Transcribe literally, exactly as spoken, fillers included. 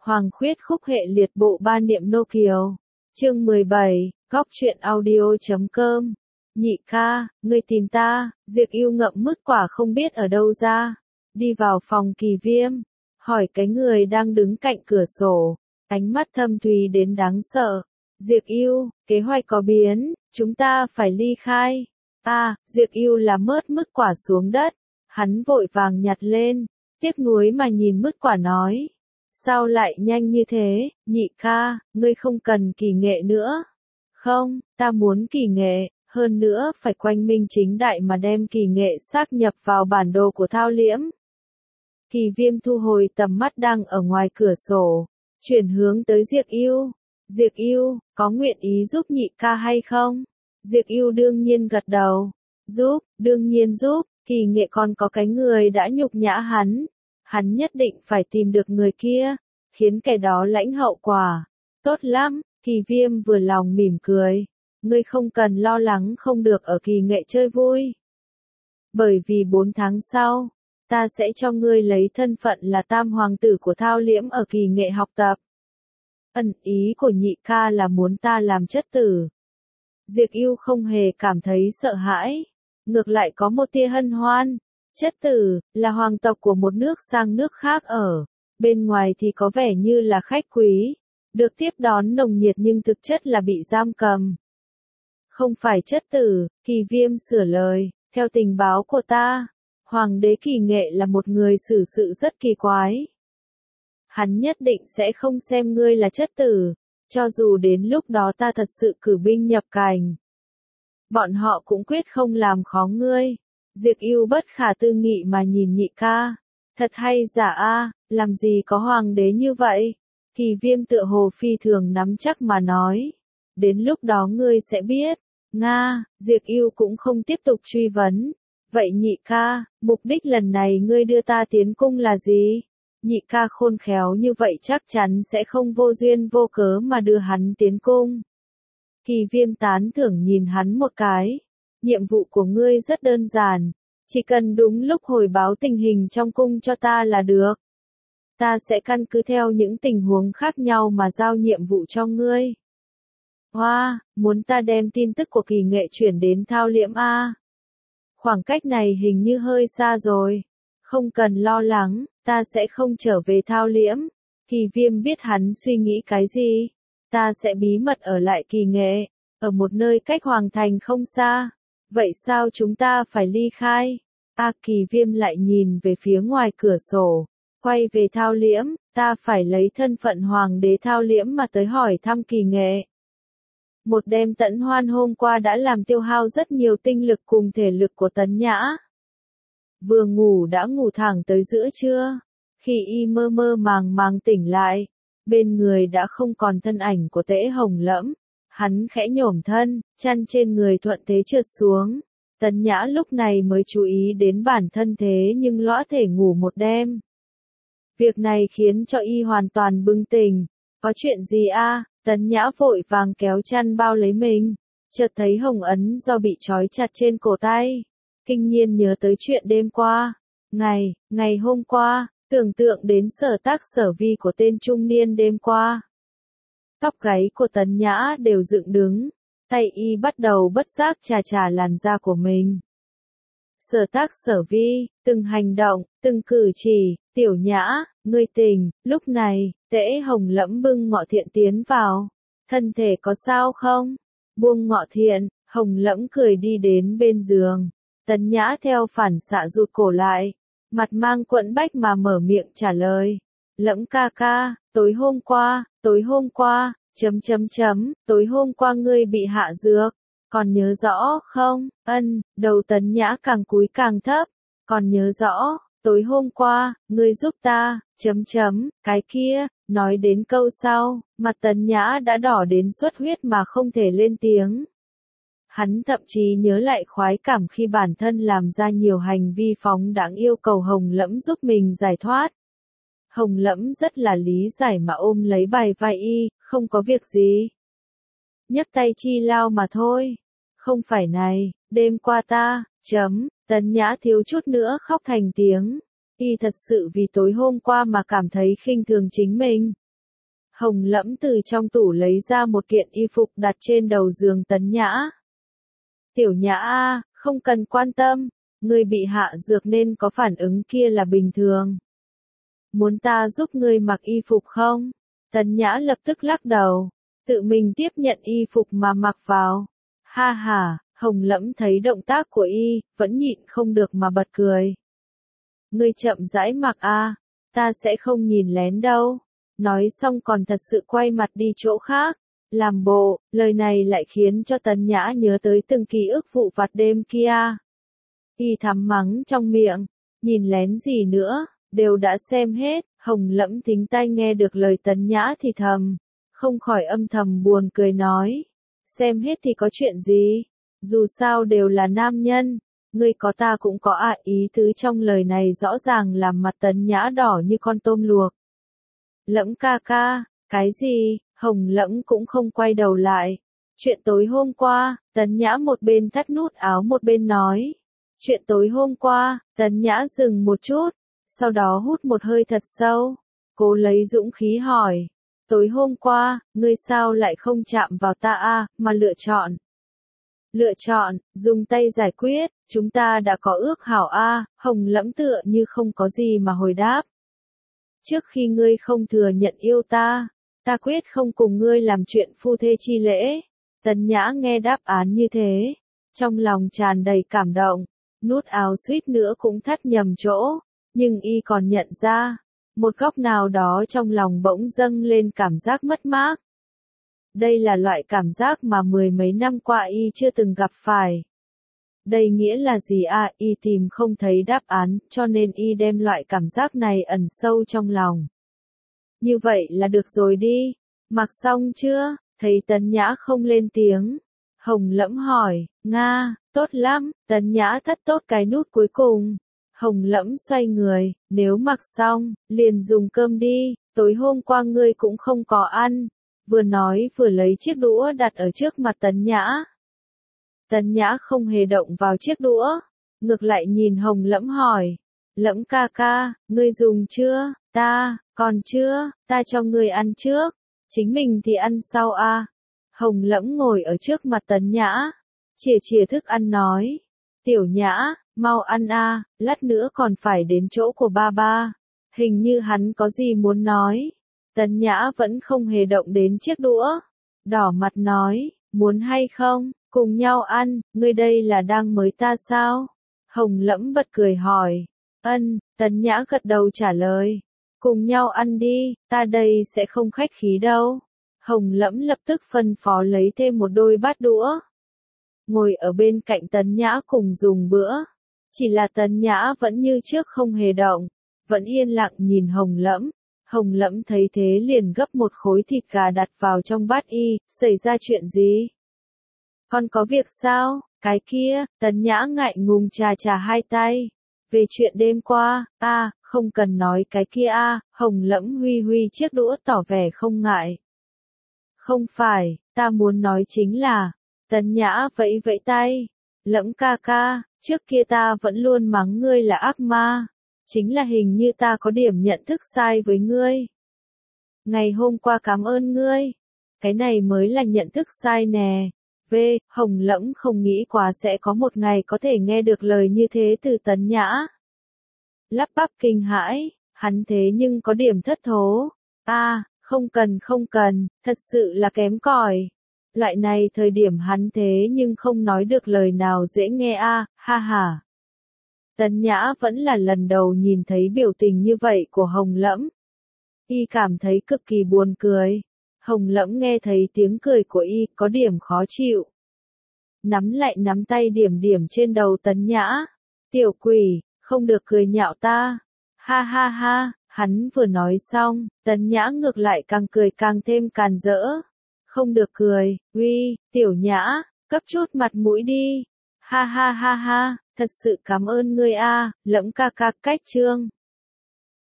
Hoàng khuyết khúc hệ liệt bộ ba niệm nô kiều. Chương mười bảy, góc truyện audio chấm com. Nhị ca, ngươi tìm ta, Diệp Yêu ngậm mứt quả không biết ở đâu ra. Đi vào phòng Kỳ Viêm, hỏi cái người đang đứng cạnh cửa sổ, ánh mắt thâm thúy đến đáng sợ. Diệp Yêu, kế hoạch có biến, chúng ta phải ly khai. À, Diệp Yêu là mớt mứt quả xuống đất, hắn vội vàng nhặt lên, tiếc nuối mà nhìn mứt quả nói. Sao lại nhanh như thế, nhị ca, ngươi không cần kỳ nghệ nữa. Không, ta muốn kỳ nghệ, hơn nữa phải quanh minh chính đại mà đem kỳ nghệ xác nhập vào bản đồ của Thao Liễm. Kỳ Viêm thu hồi tầm mắt đang ở ngoài cửa sổ, chuyển hướng tới Diệp Yêu. Diệp Yêu, có nguyện ý giúp nhị ca hay không? Diệp Yêu đương nhiên gật đầu. Giúp, đương nhiên giúp, kỳ nghệ còn có cái người đã nhục nhã hắn. Hắn nhất định phải tìm được người kia, khiến kẻ đó lãnh hậu quả. Tốt lắm, Kỳ Viêm vừa lòng mỉm cười. Ngươi không cần lo lắng không được ở kỳ nghệ chơi vui. Bởi vì bốn tháng sau, ta sẽ cho ngươi lấy thân phận là tam hoàng tử của Thao Liễm ở kỳ nghệ học tập. Ẩn ý của nhị ca là muốn ta làm chất tử. Diệp Yêu không hề cảm thấy sợ hãi, ngược lại có một tia hân hoan. Chất tử, là hoàng tộc của một nước sang nước khác ở, bên ngoài thì có vẻ như là khách quý, được tiếp đón nồng nhiệt nhưng thực chất là bị giam cầm. Không phải chất tử, Kỳ Viêm sửa lời, theo tình báo của ta, hoàng đế kỳ nghệ là một người xử sự rất kỳ quái. Hắn nhất định sẽ không xem ngươi là chất tử, cho dù đến lúc đó ta thật sự cử binh nhập cảnh. Bọn họ cũng quyết không làm khó ngươi. Diệp Yêu bất khả tư nghị mà nhìn nhị ca. Thật hay giả a, làm gì có hoàng đế như vậy? Kỳ Viêm tựa hồ phi thường nắm chắc mà nói. Đến lúc đó ngươi sẽ biết. Nga, Diệp Yêu cũng không tiếp tục truy vấn. Vậy nhị ca, mục đích lần này ngươi đưa ta tiến cung là gì? Nhị ca khôn khéo như vậy chắc chắn sẽ không vô duyên vô cớ mà đưa hắn tiến cung. Kỳ Viêm tán thưởng nhìn hắn một cái. Nhiệm vụ của ngươi rất đơn giản, chỉ cần đúng lúc hồi báo tình hình trong cung cho ta là được. Ta sẽ căn cứ theo những tình huống khác nhau mà giao nhiệm vụ cho ngươi. Hoa, wow, muốn ta đem tin tức của kỳ nghệ chuyển đến Thao Liễm a? Khoảng cách này hình như hơi xa rồi. Không cần lo lắng, ta sẽ không trở về Thao Liễm. Kỳ Viêm biết hắn suy nghĩ cái gì. Ta sẽ bí mật ở lại kỳ nghệ, ở một nơi cách hoàng thành không xa. Vậy sao chúng ta phải ly khai? A Kỳ Viêm lại nhìn về phía ngoài cửa sổ, quay về Thao Liễm, ta phải lấy thân phận hoàng đế Thao Liễm mà tới hỏi thăm kỳ nghệ. Một đêm tận hoan hôm qua đã làm tiêu hao rất nhiều tinh lực cùng thể lực của Tấn Nhã. Vừa ngủ đã ngủ thẳng tới giữa trưa, khi y mơ mơ màng màng tỉnh lại, bên người đã không còn thân ảnh của Tễ Hồng Lẫm. Hắn khẽ nhổm thân, chăn trên người thuận thế trượt xuống. Tấn Nhã lúc này mới chú ý đến bản thân thế nhưng lõa thể ngủ một đêm. Việc này khiến cho y hoàn toàn bừng tỉnh. Có chuyện gì a? Tấn Nhã vội vàng kéo chăn bao lấy mình. Chợt thấy hồng ấn do bị trói chặt trên cổ tay. Kinh nhiên nhớ tới chuyện đêm qua. Ngày, ngày hôm qua, tưởng tượng đến sở tác sở vi của tên trung niên đêm qua. Tóc gáy của Tấn Nhã đều dựng đứng, tay y bắt đầu bất giác chà chà làn da của mình. Sở tác sở vi, từng hành động, từng cử chỉ, Tiểu Nhã, ngươi tỉnh, lúc này, Tễ Hồng Lẫm bưng Ngọ Thiện tiến vào. Thân thể có sao không? Buông Ngọ Thiện, Hồng Lẫm cười đi đến bên giường. Tấn Nhã theo phản xạ rụt cổ lại, mặt mang quẫn bách mà mở miệng trả lời. Lẫm ca ca, tối hôm qua, tối hôm qua, chấm chấm chấm, tối hôm qua ngươi bị hạ dược, còn nhớ rõ không? Ân, đầu Tấn Nhã càng cúi càng thấp, còn nhớ rõ, tối hôm qua, ngươi giúp ta, chấm chấm, cái kia, nói đến câu sau, mặt Tấn Nhã đã đỏ đến xuất huyết mà không thể lên tiếng. Hắn thậm chí nhớ lại khoái cảm khi bản thân làm ra nhiều hành vi phóng đãng yêu cầu Hồng Lẫm giúp mình giải thoát. Hồng Lẫm rất là lý giải mà ôm lấy bài vai y, không có việc gì. Nhấc tay chi lao mà thôi. Không phải này, đêm qua ta, chấm, Tấn Nhã thiếu chút nữa khóc thành tiếng. Y thật sự vì tối hôm qua mà cảm thấy khinh thường chính mình. Hồng Lẫm từ trong tủ lấy ra một kiện y phục đặt trên đầu giường Tấn Nhã. Tiểu Nhã a, không cần quan tâm, ngươi bị hạ dược nên có phản ứng kia là bình thường. Muốn ta giúp ngươi mặc y phục không? Tấn Nhã lập tức lắc đầu, tự mình tiếp nhận y phục mà mặc vào. Ha ha, Hồng Lẫm thấy động tác của y, vẫn nhịn không được mà bật cười. Ngươi chậm rãi mặc a, ta sẽ không nhìn lén đâu. Nói xong còn thật sự quay mặt đi chỗ khác. Làm bộ, lời này lại khiến cho Tấn Nhã nhớ tới từng ký ức vụ vặt đêm kia. Y thắm mắng trong miệng, nhìn lén gì nữa, đều đã xem hết. Hồng Lẫm thính tai nghe được lời Tấn Nhã thì thầm, không khỏi âm thầm buồn cười nói. Xem hết thì có chuyện gì, dù sao đều là nam nhân, ngươi có ta cũng có à, ý tứ trong lời này rõ ràng làm mặt Tấn Nhã đỏ như con tôm luộc. Lẫm ca ca, cái gì? Hồng Lẫm cũng không quay đầu lại. Chuyện tối hôm qua, Tấn Nhã một bên thắt nút áo một bên nói. Chuyện tối hôm qua, Tấn Nhã dừng một chút, sau đó hút một hơi thật sâu. Cố lấy dũng khí hỏi. Tối hôm qua, ngươi sao lại không chạm vào ta a, mà lựa chọn? Lựa chọn, dùng tay giải quyết, chúng ta đã có ước hảo a, Hồng Lẫm tựa như không có gì mà hồi đáp. Trước khi ngươi không thừa nhận yêu ta, ta quyết không cùng ngươi làm chuyện phu thê chi lễ. Tấn Nhã nghe đáp án như thế, trong lòng tràn đầy cảm động, nút áo suýt nữa cũng thắt nhầm chỗ, nhưng y còn nhận ra, một góc nào đó trong lòng bỗng dâng lên cảm giác mất mát. Đây là loại cảm giác mà mười mấy năm qua y chưa từng gặp phải. Đây nghĩa là gì à, y tìm không thấy đáp án, cho nên y đem loại cảm giác này ẩn sâu trong lòng. Như vậy là được rồi đi, mặc xong chưa? Thấy Tấn Nhã không lên tiếng. Hồng Lẫm hỏi, Nga, tốt lắm, Tấn Nhã thắt tốt cái nút cuối cùng. Hồng Lẫm xoay người, nếu mặc xong, liền dùng cơm đi, tối hôm qua ngươi cũng không có ăn. Vừa nói vừa lấy chiếc đũa đặt ở trước mặt Tấn Nhã. Tấn Nhã không hề động vào chiếc đũa, ngược lại nhìn Hồng Lẫm hỏi, Lẫm ca ca, ngươi dùng chưa? Ta, còn chưa, ta cho ngươi ăn trước, chính mình thì ăn sau a. À. Hồng Lẫm ngồi ở trước mặt Tấn Nhã, chìa chìa thức ăn nói, Tiểu Nhã, mau ăn a, à, lát nữa còn phải đến chỗ của ba ba. Hình như hắn có gì muốn nói. Tấn Nhã vẫn không hề động đến chiếc đũa, đỏ mặt nói, muốn hay không, cùng nhau ăn, ngươi đây là đang mời ta sao? Hồng Lẫm bật cười hỏi, ân, Tấn Nhã gật đầu trả lời, cùng nhau ăn đi, ta đây sẽ không khách khí đâu. Hồng Lẫm lập tức phân phó lấy thêm một đôi bát đũa, ngồi ở bên cạnh Tấn Nhã cùng dùng bữa. Chỉ là Tấn Nhã vẫn như trước không hề động, vẫn yên lặng nhìn Hồng Lẫm. Hồng Lẫm thấy thế liền gấp một khối thịt gà đặt vào trong bát y, xảy ra chuyện gì? Con có việc sao? Cái kia, Tấn Nhã ngại ngùng chà chà hai tay. Về chuyện đêm qua, a, à, không cần nói cái kia a, à, Hồng Lẫm huy huy chiếc đũa tỏ vẻ không ngại. Không phải, ta muốn nói chính là, Tấn Nhã vẫy vẫy tay. Lẫm ca ca, trước kia ta vẫn luôn mắng ngươi là ác ma. Chính là hình như ta có điểm nhận thức sai với ngươi. Ngày hôm qua cảm ơn ngươi. Cái này mới là nhận thức sai nè. V. Hồng Lẫm không nghĩ quá sẽ có một ngày có thể nghe được lời như thế từ Tấn Nhã. Lắp bắp kinh hãi, hắn thế nhưng có điểm thất thố. A, à, không cần không cần, thật sự là kém cỏi. Loại này thời điểm hắn thế nhưng không nói được lời nào dễ nghe a, à, ha ha. Tấn Nhã vẫn là lần đầu nhìn thấy biểu tình như vậy của Hồng Lẫm. Y cảm thấy cực kỳ buồn cười. Hồng Lẫm nghe thấy tiếng cười của y, có điểm khó chịu. Nắm lại nắm tay điểm điểm trên đầu Tấn Nhã. Tiểu quỷ, không được cười nhạo ta. Ha ha ha, hắn vừa nói xong, Tấn Nhã ngược lại càng cười càng thêm càn rỡ. Không được cười, uy, Tiểu Nhã, cấp chút mặt mũi đi. Ha ha ha ha, thật sự cảm ơn ngươi a, Lẫm ca ca cách trương.